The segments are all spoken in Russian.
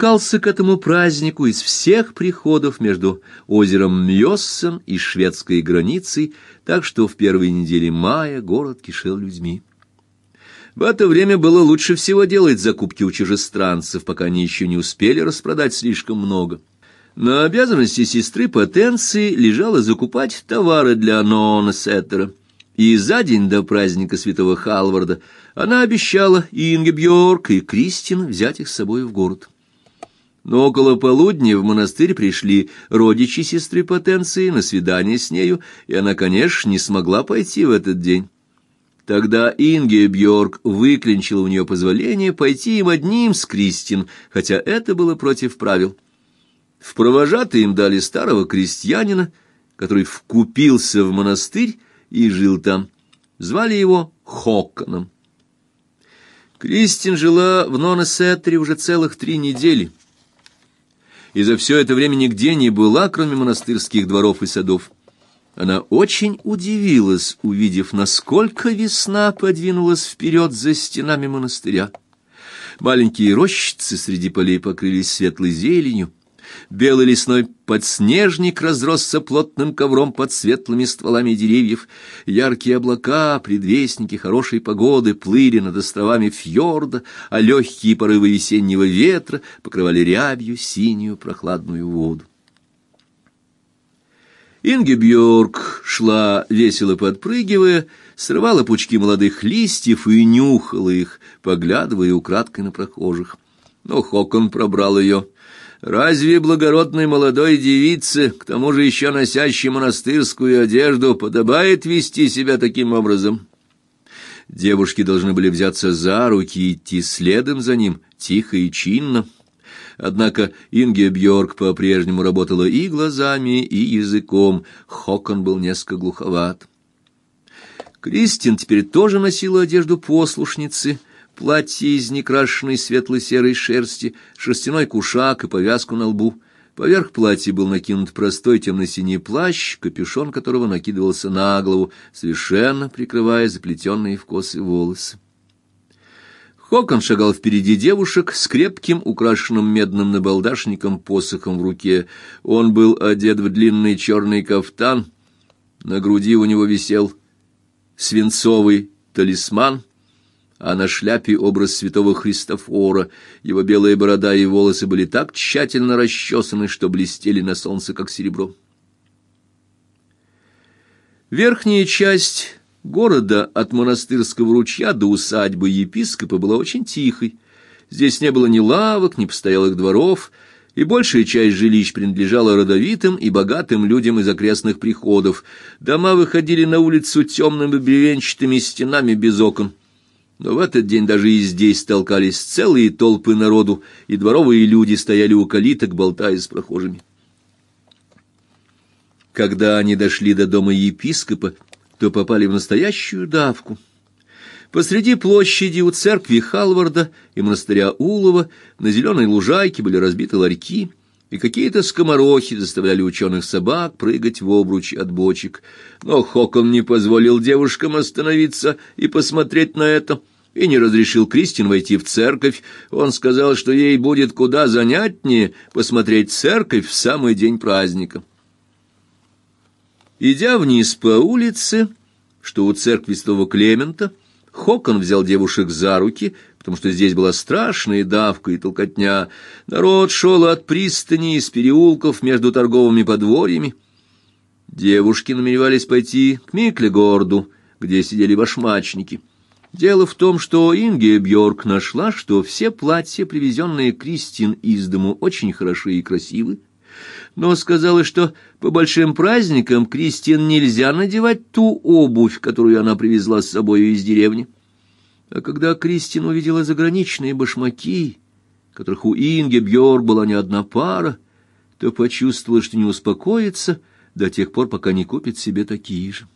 стекался к этому празднику из всех приходов между озером Мьоссен и шведской границей, так что в первые недели мая город кишел людьми. В это время было лучше всего делать закупки у чужестранцев, пока они еще не успели распродать слишком много. На обязанности сестры Потенции лежало закупать товары для Ноонсеттера, и за день до праздника святого Халварда она обещала и Ингебьорг, и Кристин взять их с собой в город. Но около полудня в монастырь пришли родичи сестры Потенции на свидание с нею, и она, конечно, не смогла пойти в этот день. Тогда Ингебьорг выклинчила у нее позволение пойти им одним с Кристин, хотя это было против правил. В провожатые им дали старого крестьянина, который вкупился в монастырь и жил там. Звали его Хоконом. Кристин жила в Ноонсеттере уже целых 3 недели, и за все это время нигде не была, кроме монастырских дворов и садов. Она очень удивилась, увидев, насколько весна подвинулась вперед за стенами монастыря. Маленькие рощицы среди полей покрылись светлой зеленью, белый лесной подснежник разросся плотным ковром под светлыми стволами деревьев, яркие облака, предвестники хорошей погоды, плыли над островами фьорда, а легкие порывы весеннего ветра покрывали рябью синюю прохладную воду. Ингебьорг шла, весело подпрыгивая, срывала пучки молодых листьев и нюхала их, поглядывая украдкой на прохожих. Но Хокон пробрал ее. Разве благородной молодой девице, к тому же еще носящей монастырскую одежду, подобает вести себя таким образом? Девушки должны были взяться за руки и идти следом за ним, тихо и чинно. Однако Ингебьорг по-прежнему работала и глазами, и языком. Хокон был несколько глуховат. Кристин теперь тоже носила одежду послушницы, платье из некрашенной светло-серой шерсти, шерстяной кушак и повязку на лбу. Поверх платья был накинут простой темно-синий плащ, капюшон которого накидывался на голову, совершенно прикрывая заплетенные в косы волосы. Хокон шагал впереди девушек с крепким, украшенным медным набалдашником посохом в руке. Он был одет в длинный черный кафтан, на груди у него висел свинцовый талисман, а на шляпе образ святого Христофора. Его белая борода и волосы были так тщательно расчесаны, что блестели на солнце, как серебро. Верхняя часть города от монастырского ручья до усадьбы епископа была очень тихой. Здесь не было ни лавок, ни постоялых дворов, и большая часть жилищ принадлежала родовитым и богатым людям из окрестных приходов. Дома выходили на улицу темными бревенчатыми стенами без окон. Но в этот день даже и здесь толкались целые толпы народу, и дворовые люди стояли у калиток, болтая с прохожими. Когда они дошли до дома епископа, то попали в настоящую давку. Посреди площади у церкви Халварда и монастыря Улова на зеленой лужайке были разбиты ларьки, и какие-то скоморохи заставляли ученых собак прыгать в обручи от бочек. Но Хокон не позволил девушкам остановиться и посмотреть на это, и не разрешил Кристин войти в церковь. Он сказал, что ей будет куда занятнее посмотреть церковь в самый день праздника. Идя вниз по улице, что у церкви святого Клемента, Хокон взял девушек за руки, потому что здесь была страшная давка и толкотня. Народ шел от пристани из переулков между торговыми подворьями. Девушки намеревались пойти к Миклегорду, где сидели башмачники. Дело в том, что Ингебьорг нашла, что все платья, привезенные Кристин из дому, очень хороши и красивы, но сказала, что по большим праздникам Кристин нельзя надевать ту обувь, которую она привезла с собой из деревни. А когда Кристин увидела заграничные башмаки, которых у Ингебьорг была не одна пара, то почувствовала, что не успокоится до тех пор, пока не купит себе такие же.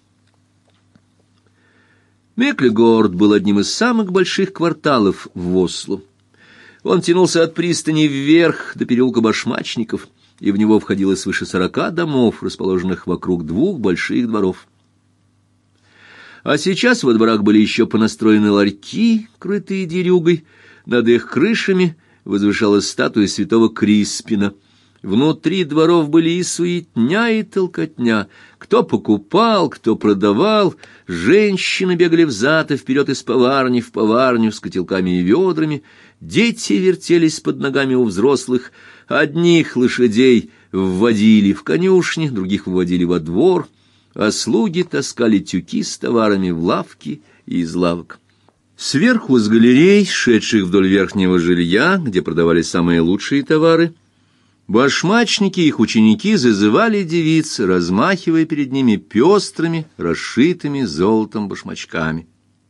Миклегорд был одним из самых больших кварталов в Осло. Он тянулся от пристани вверх до переулка башмачников, и в него входило свыше 40 домов, расположенных вокруг 2 больших дворов. А сейчас во дворах были еще понастроены ларьки, крытые дерюгой, над их крышами возвышалась статуя святого Криспина. Внутри дворов были и суетня, и толкотня. Кто покупал, кто продавал. Женщины бегали взад и вперед из поварни в поварню с котелками и ведрами. Дети вертелись под ногами у взрослых. Одних лошадей вводили в конюшни, других выводили во двор, а слуги таскали тюки с товарами в лавки и из лавок. Сверху с галерей, шедших вдоль верхнего жилья, где продавались самые лучшие товары, башмачники и их ученики зазывали девиц, размахивая перед ними пестрыми, расшитыми золотом башмачками.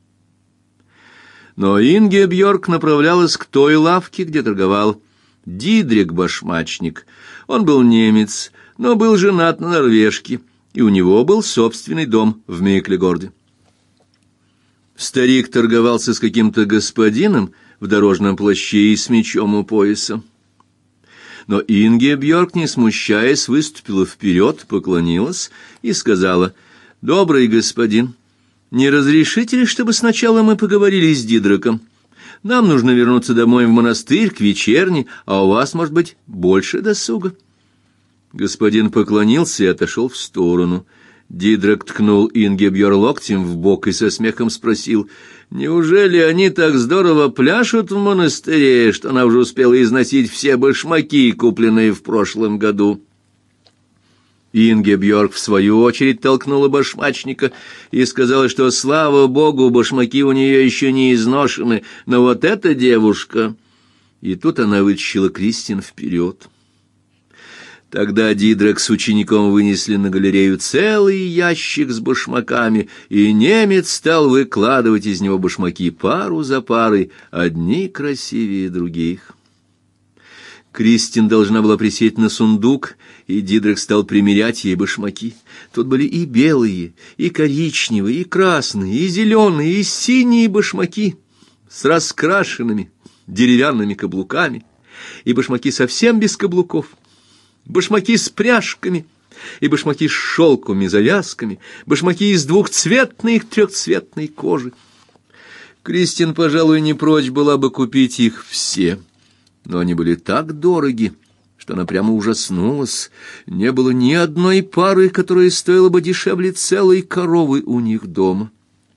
Но Ингебьорг направлялась к той лавке, где торговал Дидрик башмачник. Он был немец, но был женат на норвежке, и у него был собственный дом в Миклегорде. Старик торговался с каким-то господином в дорожном плаще и с мечом у пояса. Но Ингебьорг, не смущаясь, выступила вперед, поклонилась и сказала: «Добрый господин, не разрешите ли, чтобы сначала мы поговорили с Дидриком? Нам нужно вернуться домой в монастырь к вечерне, а у вас, может быть, больше досуга». Господин поклонился и отошел в сторону. Дидрик ткнул Ингебьорг локтем в бок и со смехом спросил: «Неужели они так здорово пляшут в монастыре, что она уже успела износить все башмаки, купленные в прошлом году?» Ингебьорг, в свою очередь, толкнула башмачника и сказала, что, слава богу, башмаки у нее еще не изношены, но вот эта девушка... И тут она вытащила Кристин вперед. Тогда Дидрик с учеником вынесли на галерею целый ящик с башмаками, и немец стал выкладывать из него башмаки пару за парой, одни красивее других. Кристин должна была присесть на сундук, и Дидрик стал примерять ей башмаки. Тут были и белые, и коричневые, и красные, и зеленые, и синие башмаки с раскрашенными деревянными каблуками, и башмаки совсем без каблуков, башмаки с пряжками, и башмаки с шелковыми завязками, башмаки из двухцветной и трехцветной кожи. Кристин, пожалуй, не прочь была бы купить их все, но они были так дороги, что она прямо ужаснулась. Не было ни одной пары, которая стоила бы дешевле целой коровы у них дома.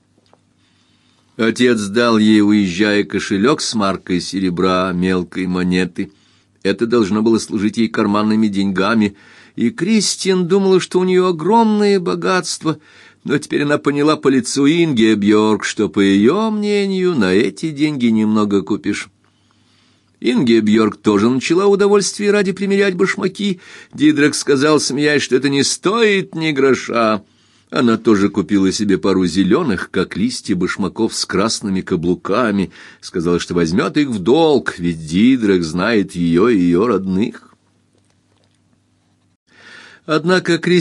Отец дал ей, уезжая, кошелек с маркой серебра, мелкой монеты. Это должно было служить ей карманными деньгами, и Кристин думала, что у нее огромное богатство, но теперь она поняла по лицу Ингебьорг, что, по ее мнению, на эти деньги немного купишь. Ингебьорг тоже начала удовольствие ради примерять башмаки. Дидрик сказал, смеясь, что это не стоит ни гроша. Она тоже купила себе пару зеленых, как листья, башмаков с красными каблуками. Сказала, что возьмет их в долг, ведь Дидрик знает ее и ее родных. Однако Кристин